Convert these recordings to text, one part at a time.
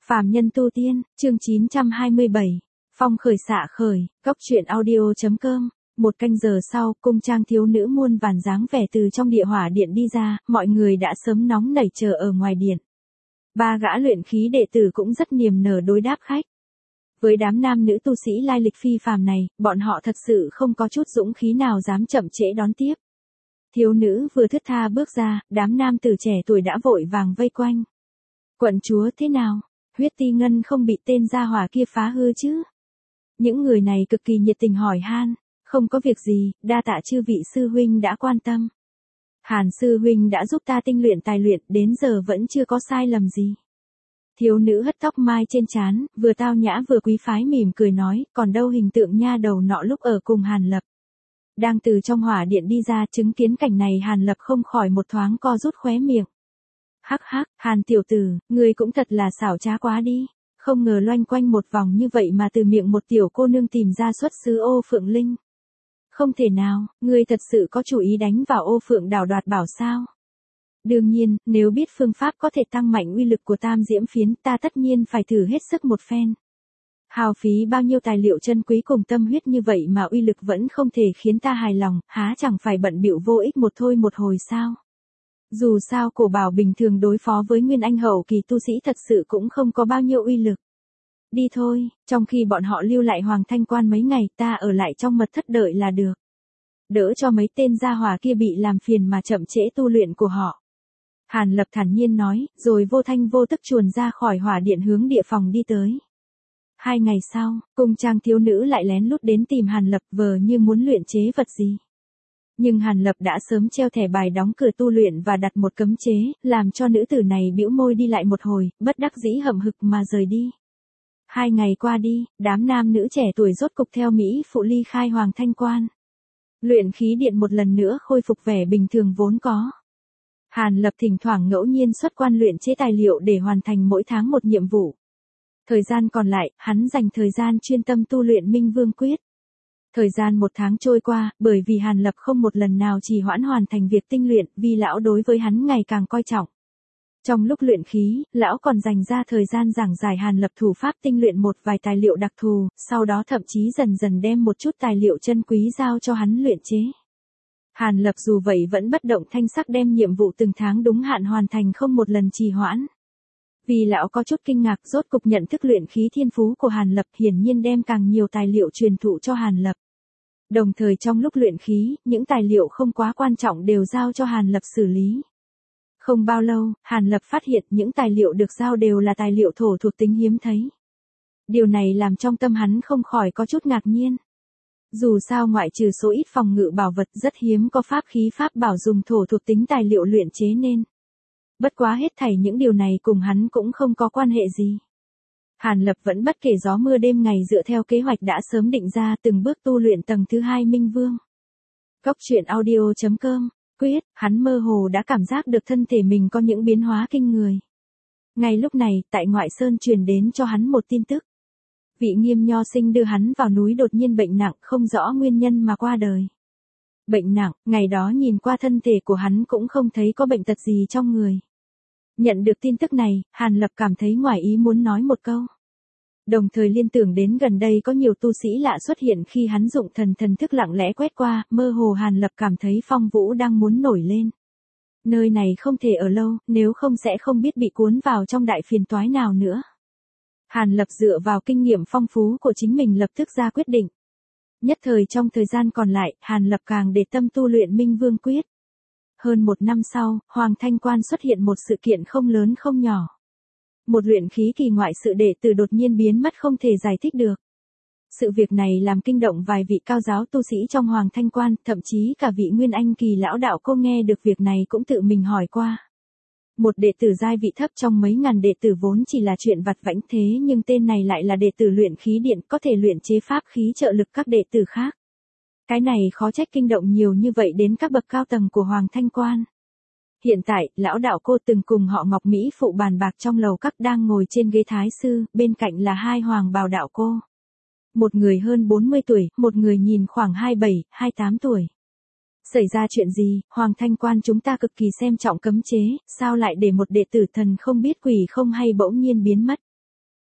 Phàm nhân tu tiên, chương 927. Phong khởi xạ khởi, góc truyện audio.com. Một canh giờ sau, cung trang thiếu nữ muôn vàn dáng vẻ từ trong địa hỏa điện đi ra, mọi người đã sớm nóng nảy chờ ở ngoài điện. Ba gã luyện khí đệ tử cũng rất niềm nở đối đáp khách. Với đám nam nữ tu sĩ lai lịch phi phàm này, bọn họ thật sự không có chút dũng khí nào dám chậm trễ đón tiếp. Thiếu nữ vừa thướt tha bước ra, đám nam tử trẻ tuổi đã vội vàng vây quanh. Quận chúa thế nào? Huyết ti ngân không bị tên gia hỏa kia phá hư chứ? Những người này cực kỳ nhiệt tình hỏi han. Không có việc gì, đa tạ chư vị sư huynh đã quan tâm. Hàn sư huynh đã giúp ta tinh luyện tài luyện, đến giờ vẫn chưa có sai lầm gì. Thiếu nữ hất tóc mai trên trán, vừa tao nhã vừa quý phái mỉm cười nói, còn đâu hình tượng nha đầu nọ lúc ở cùng Hàn Lập. Đang từ trong hỏa điện đi ra, chứng kiến cảnh này Hàn Lập không khỏi một thoáng co rút khóe miệng. Hắc hắc, Hàn tiểu tử, ngươi cũng thật là xảo trá quá đi. Không ngờ loanh quanh một vòng như vậy mà từ miệng một tiểu cô nương tìm ra xuất xứ Ô Phượng Linh. Không thể nào, ngươi thật sự có chủ ý đánh vào Ô Phượng đảo đoạt bảo sao? Đương nhiên, nếu biết phương pháp có thể tăng mạnh uy lực của tam diễm phiến, ta tất nhiên phải thử hết sức một phen. Hao phí bao nhiêu tài liệu chân quý cùng tâm huyết như vậy mà uy lực vẫn không thể khiến ta hài lòng, há chẳng phải bận bịu vô ích một thôi một hồi sao? Dù sao cổ bảo bình thường đối phó với nguyên anh hậu kỳ tu sĩ thật sự cũng không có bao nhiêu uy lực. Đi thôi, trong khi bọn họ lưu lại Hoàng Thanh Quan mấy ngày, ta ở lại trong mật thất đợi là được. Đỡ cho mấy tên gia hỏa kia bị làm phiền mà chậm trễ tu luyện của họ. Hàn Lập thản nhiên nói, rồi vô thanh vô tức chuồn ra khỏi hỏa điện hướng địa phòng đi tới. 2 ngày sau, cung trang thiếu nữ lại lén lút đến tìm Hàn Lập vờ như muốn luyện chế vật gì. Nhưng Hàn Lập đã sớm treo thẻ bài đóng cửa tu luyện và đặt một cấm chế, làm cho nữ tử này bĩu môi đi lại một hồi, bất đắc dĩ hậm hực mà rời đi. 2 ngày qua đi, đám nam nữ trẻ tuổi rốt cục theo Mỹ phụ ly khai Hoàng Thanh Quan. Luyện khí điện một lần nữa khôi phục vẻ bình thường vốn có. Hàn Lập thỉnh thoảng ngẫu nhiên xuất quan luyện chế tài liệu để hoàn thành mỗi tháng một nhiệm vụ. Thời gian còn lại, hắn dành thời gian chuyên tâm tu luyện Minh Vương Quyết. Thời gian 1 tháng trôi qua, bởi vì Hàn Lập không một lần nào trì hoãn hoàn thành việc tinh luyện, vì lão đối với hắn ngày càng coi trọng. Trong lúc luyện khí, lão còn dành ra thời gian giảng giải Hàn Lập thủ pháp tinh luyện một vài tài liệu đặc thù, sau đó thậm chí dần dần đem một chút tài liệu chân quý giao cho hắn luyện chế. Hàn Lập dù vậy vẫn bất động thanh sắc đem nhiệm vụ từng tháng đúng hạn hoàn thành không một lần trì hoãn. Vì lão có chút kinh ngạc rốt cục nhận thức luyện khí thiên phú của Hàn Lập hiển nhiên đem càng nhiều tài liệu truyền thụ cho Hàn Lập. Đồng thời trong lúc luyện khí, những tài liệu không quá quan trọng đều giao cho Hàn Lập xử lý. Không bao lâu, Hàn Lập phát hiện những tài liệu được giao đều là tài liệu thổ thuộc tính hiếm thấy. Điều này làm trong tâm hắn không khỏi có chút ngạc nhiên. Dù sao ngoại trừ số ít phòng ngự bảo vật rất hiếm có pháp khí pháp bảo dùng thổ thuộc tính tài liệu luyện chế nên. Bất quá hết thảy những điều này cùng hắn cũng không có quan hệ gì. Hàn Lập vẫn bất kể gió mưa đêm ngày dựa theo kế hoạch đã sớm định ra từng bước tu luyện tầng thứ 2 Minh Vương. Góc truyện audio.com. Quyết, hắn mơ hồ đã cảm giác được thân thể mình có những biến hóa kinh người. Ngay lúc này, tại ngoại sơn truyền đến cho hắn một tin tức. Vị Nghiêm nho sinh đưa hắn vào núi đột nhiên bệnh nặng không rõ nguyên nhân mà qua đời. Bệnh nặng, ngày đó nhìn qua thân thể của hắn cũng không thấy có bệnh tật gì trong người. Nhận được tin tức này, Hàn Lập cảm thấy ngoài ý muốn nói một câu. Đồng thời liên tưởng đến gần đây có nhiều tu sĩ lạ xuất hiện khi hắn dụng thần thức lặng lẽ quét qua, mơ hồ Hàn Lập cảm thấy phong vũ đang muốn nổi lên. Nơi này không thể ở lâu, nếu không sẽ không biết bị cuốn vào trong đại phiền toái nào nữa. Hàn Lập dựa vào kinh nghiệm phong phú của chính mình lập tức ra quyết định. Nhất thời trong thời gian còn lại, Hàn Lập càng để tâm tu luyện Minh Vương Quyết. Hơn 1 năm sau, Hoàng Thanh Quan xuất hiện một sự kiện không lớn không nhỏ. Một luyện khí kỳ ngoại sự đệ tử đột nhiên biến mất không thể giải thích được. Sự việc này làm kinh động vài vị cao giáo tu sĩ trong Hoàng Thanh Quan, thậm chí cả vị Nguyên Anh kỳ lão đạo cô nghe được việc này cũng tự mình hỏi qua. Một đệ tử giai vị thấp trong mấy ngàn đệ tử vốn chỉ là chuyện vặt vãnh thế nhưng tên này lại là đệ tử luyện khí điện có thể luyện chế pháp khí trợ lực các đệ tử khác. Cái này khó trách kinh động nhiều như vậy đến các bậc cao tầng của Hoàng Thanh Quan. Hiện tại, lão đạo cô từng cùng họ Ngọc Mỹ phụ bàn bạc trong lầu các đang ngồi trên ghế thái sư, bên cạnh là 2 hoàng bào đạo cô. Một người hơn 40 tuổi, một người nhìn khoảng 27, 28 tuổi. Xảy ra chuyện gì, Hoàng Thanh Quan chúng ta cực kỳ xem trọng cấm chế, sao lại để một đệ tử thần không biết quỷ không hay bỗng nhiên biến mất.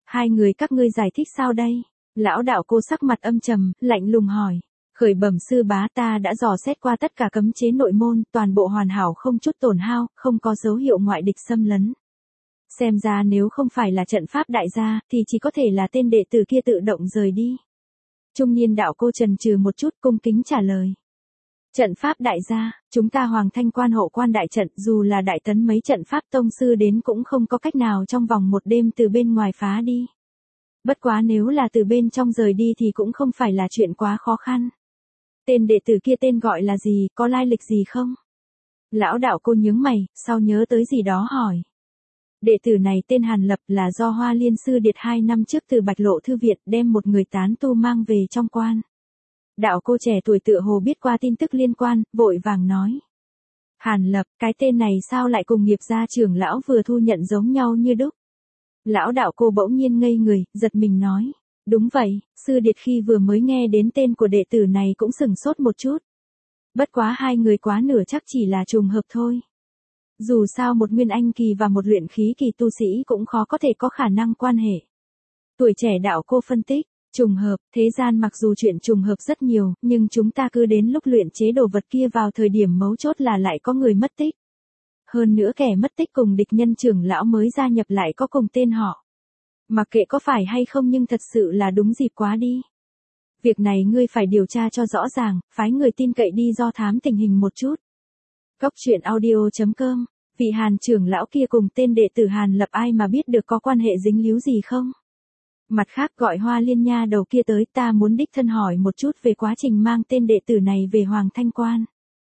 Hai người các ngươi giải thích sao đây? Lão đạo cô sắc mặt âm trầm, lạnh lùng hỏi. Khởi bẩm sư bá, ta đã dò xét qua tất cả cấm chế nội môn, toàn bộ hoàn hảo không chút tổn hao, không có dấu hiệu ngoại địch xâm lấn. Xem ra nếu không phải là trận pháp đại gia, thì chỉ có thể là tên đệ tử kia tự động rời đi. Trung niên đạo cô chần chừ một chút, cung kính trả lời. Trận pháp đại gia, chúng ta Hoàng Thanh Quan hộ quan đại trận, dù là đại tấn mấy trận pháp tông sư đến cũng không có cách nào trong vòng một đêm từ bên ngoài phá đi. Bất quá nếu là từ bên trong rời đi thì cũng không phải là chuyện quá khó khăn. Tên đệ tử kia tên gọi là gì, có lai lịch gì không? Lão đạo cô nhướng mày, sau nhớ tới gì đó hỏi. Đệ tử này tên Hàn Lập, là do Hoa Liên Sư Điệt 2 năm trước từ Bạch Lộ Thư Viện đem một người tán tu mang về trong quan. Đạo cô trẻ tuổi tựa hồ biết qua tin tức liên quan, vội vàng nói. Hàn Lập, cái tên này sao lại cùng nghiệp gia trưởng lão vừa thu nhận giống nhau như đúc? Lão đạo cô bỗng nhiên ngây người, giật mình nói. Đúng vậy, Sư Điệt khi vừa mới nghe đến tên của đệ tử này cũng sửng sốt một chút. Bất quá hai người quá nửa chắc chỉ là trùng hợp thôi. Dù sao một nguyên anh kỳ và một luyện khí kỳ tu sĩ cũng khó có thể có khả năng quan hệ. Tuổi trẻ đạo cô phân tích, trùng hợp, thế gian mặc dù chuyện trùng hợp rất nhiều, nhưng chúng ta cứ đến lúc luyện chế đồ vật kia vào thời điểm mấu chốt là lại có người mất tích. Hơn nữa kẻ mất tích cùng địch nhân trưởng lão mới gia nhập lại có cùng tên họ. Mặc kệ có phải hay không nhưng thật sự là đúng dịp quá đi. Việc này ngươi phải điều tra cho rõ ràng, phái người tin cậy đi do thám tình hình một chút. Cốc truyện audio.com, vị Hàn trưởng lão kia cùng tên đệ tử Hàn Lập ai mà biết được có quan hệ dính líu gì không? Mặt khác gọi Hoa Liên nha đầu kia tới, ta muốn đích thân hỏi một chút về quá trình mang tên đệ tử này về Hoàng Thanh Quan.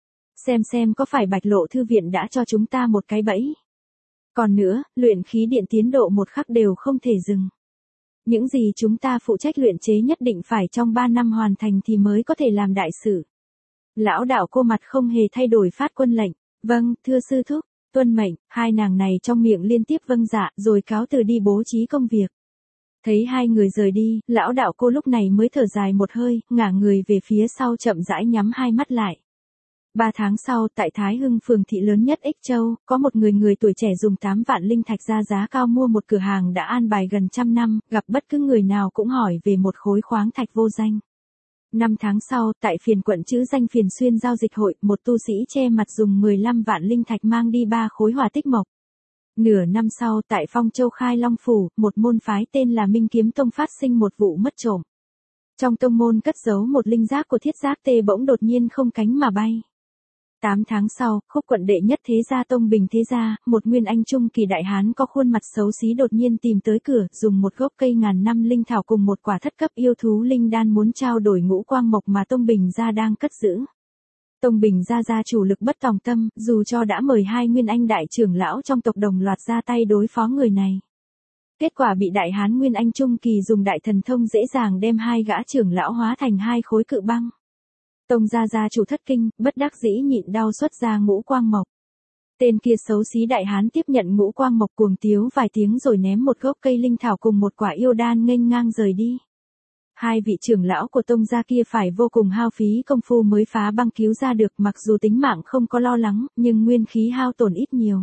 Xem có phải Bạch Lộ Thư Viện đã cho chúng ta một cái bẫy. Còn nữa, luyện khí điện tiến độ một khắc đều không thể dừng. Những gì chúng ta phụ trách luyện chế nhất định phải trong 3 năm hoàn thành thì mới có thể làm đại sự. Lão đạo cô mặt không hề thay đổi phát quân lệnh. Vâng, thưa sư thúc, tuân mệnh. Hai nàng này trong miệng liên tiếp vâng dạ rồi cáo từ đi bố trí công việc. Thấy hai người rời đi, lão đạo cô lúc này mới thở dài một hơi, ngả người về phía sau chậm rãi nhắm hai mắt lại. 3 tháng sau, tại Thái Hưng phường thị lớn nhất Ích Châu, có một người tuổi trẻ dùng 8 vạn linh thạch ra giá cao mua một cửa hàng đã an bài gần 100 năm, gặp bất cứ người nào cũng hỏi về một khối khoáng thạch vô danh. 5 tháng sau, tại phiền quận chữ danh Phiền Xuyên giao dịch hội, một tu sĩ che mặt dùng 15 vạn linh thạch mang đi 3 khối hỏa tích mộc. Nửa năm sau, tại Phong Châu Khai Long Phủ, một môn phái tên là Minh Kiếm Tông phát sinh một vụ mất trộm. Trong tông môn cất giấu một linh giác của Thiết Giác Tê bỗng đột nhiên không cánh mà bay. 8 tháng sau, Khúc quận đệ nhất thế gia Tông Bình thế gia, một nguyên anh trung kỳ đại hán có khuôn mặt xấu xí đột nhiên tìm tới cửa, dùng một gốc cây ngàn năm linh thảo cùng một quả thất cấp yêu thú linh đan muốn trao đổi ngũ quang mộc mà Tông Bình gia đang cất giữ. Tông Bình gia chủ lực bất tòng tâm, dù cho đã mời 2 nguyên anh đại trưởng lão trong tộc đồng loạt ra tay đối phó người này. Kết quả bị đại hán nguyên anh trung kỳ dùng đại thần thông dễ dàng đem 2 gã trưởng lão hóa thành 2 khối cự băng. Tông gia chủ thất kinh, bất đắc dĩ nhịn đau xuất ra ngũ quang mộc. Tên kia xấu xí đại hán tiếp nhận ngũ quang mộc cuồng tiếu vài tiếng rồi ném một gốc cây linh thảo cùng một quả yêu đan nghênh ngang rời đi. 2 vị trưởng lão của tông gia kia phải vô cùng hao phí công phu mới phá băng cứu ra được, mặc dù tính mạng không có lo lắng, nhưng nguyên khí hao tổn ít nhiều.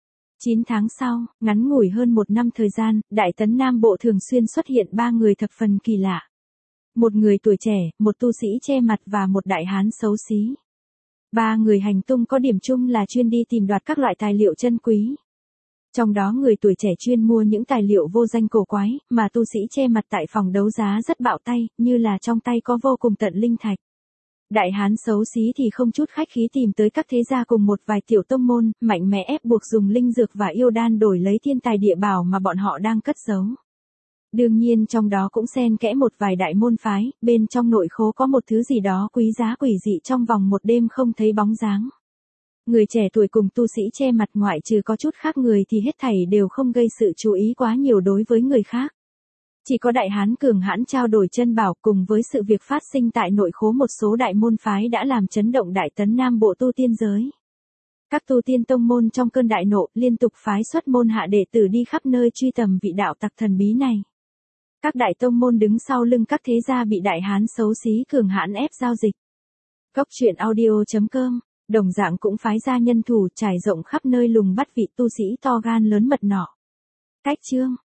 9 tháng sau, ngắn ngủi hơn 1 năm thời gian, Đại Tấn Nam Bộ thường xuyên xuất hiện 3 người thập phần kỳ lạ. Một người tuổi trẻ, một tu sĩ che mặt và một đại hán xấu xí. 3 người hành tung có điểm chung là chuyên đi tìm đoạt các loại tài liệu chân quý. Trong đó người tuổi trẻ chuyên mua những tài liệu vô danh cổ quái, mà tu sĩ che mặt tại phòng đấu giá rất bạo tay, như là trong tay có vô cùng tận linh thạch. Đại hán xấu xí thì không chút khách khí tìm tới các thế gia cùng một vài tiểu tông môn, mạnh mẽ ép buộc dùng linh dược và yêu đan đổi lấy thiên tài địa bảo mà bọn họ đang cất giấu. Đương nhiên trong đó cũng xen kẽ một vài đại môn phái, bên trong nội khố có một thứ gì đó quý giá quỷ dị trong vòng một đêm không thấy bóng dáng. Người trẻ tuổi cùng tu sĩ che mặt ngoại trừ có chút khác người thì hết thảy đều không gây sự chú ý quá nhiều đối với người khác. Chỉ có đại hán cường hãn trao đổi chân bảo cùng với sự việc phát sinh tại nội khố một số đại môn phái đã làm chấn động Đại Tấn Nam Bộ tu tiên giới. Các tu tiên tông môn trong cơn đại nộ liên tục phái xuất môn hạ đệ tử đi khắp nơi truy tầm vị đạo tặc thần bí này. Các đại tông môn đứng sau lưng các thế gia bị đại hán xấu xí cường hãn ép giao dịch. Cốc truyện audio.com, đồng dạng cũng phái ra nhân thủ trải rộng khắp nơi lùng bắt vị tu sĩ to gan lớn mật nọ. Cách chương